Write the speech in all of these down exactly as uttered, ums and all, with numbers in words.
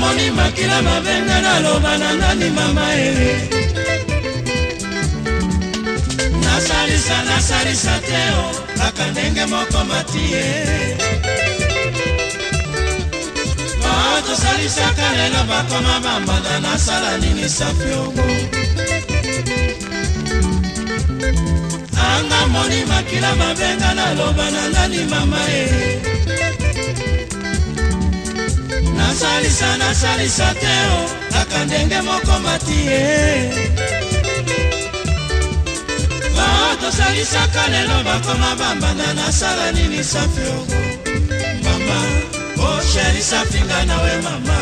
moni makila mabenga na loba na nani mama e nasalisa nasalisa teo kaka ndenge moko matie bato salisa kalelo bakoma bambanda nasala nini safiongo anga moni makila mabenga na loba na nani mama e nasalisa nasalisa teo kaka ndenge moko matie bato salisa kalelo bakoma bambanda nasala nini safiongo mama oh chéri safinga nawe mama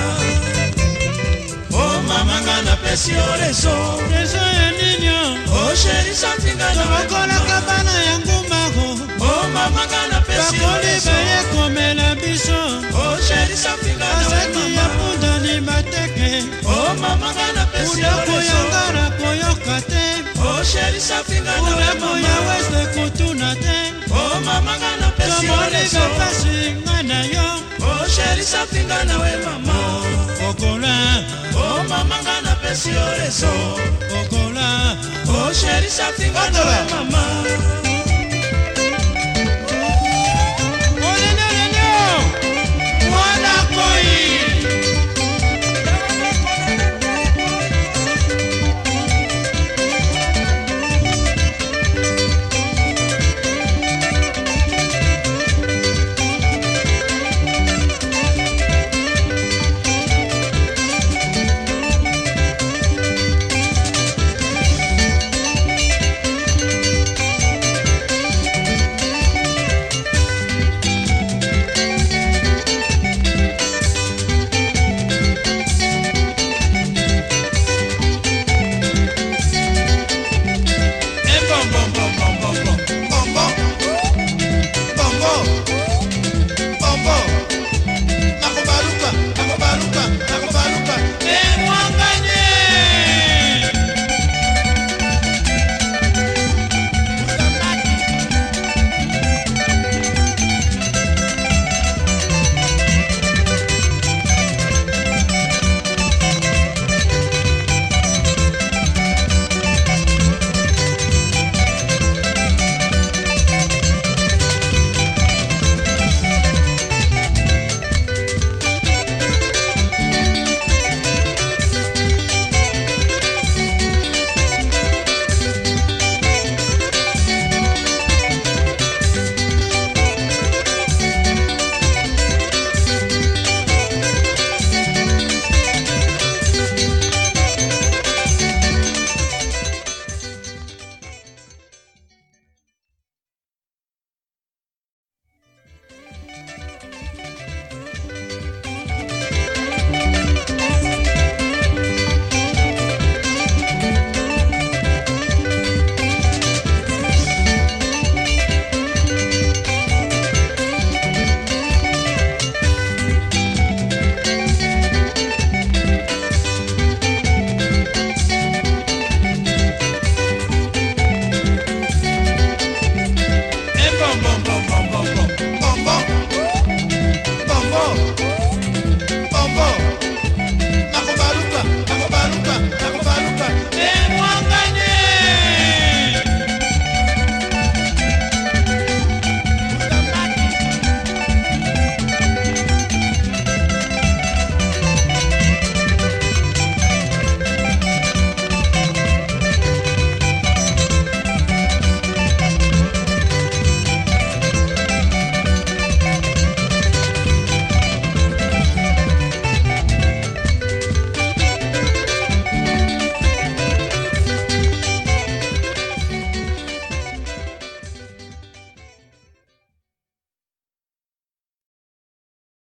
oh mama ngana pesi oleso Reso ya ninyo oh chéri safinga nawe Tokola kabana ya ngumago oh mama ngana pesi oleso Bakoli beye komela biso oh chéri safinga nawe Asaki ya punda ni mateke oh mama ngana pesi oleso Udako ya ngara koyoka te oh chéri safinga nawe Udako ya weste kutuna te oh mama ngana pesi oleso Tomoli bepasi ngana yo oh chéri safinga nawe mama Okola oh mama ngana pesi oleso Okola oh chéri safinga nawe mama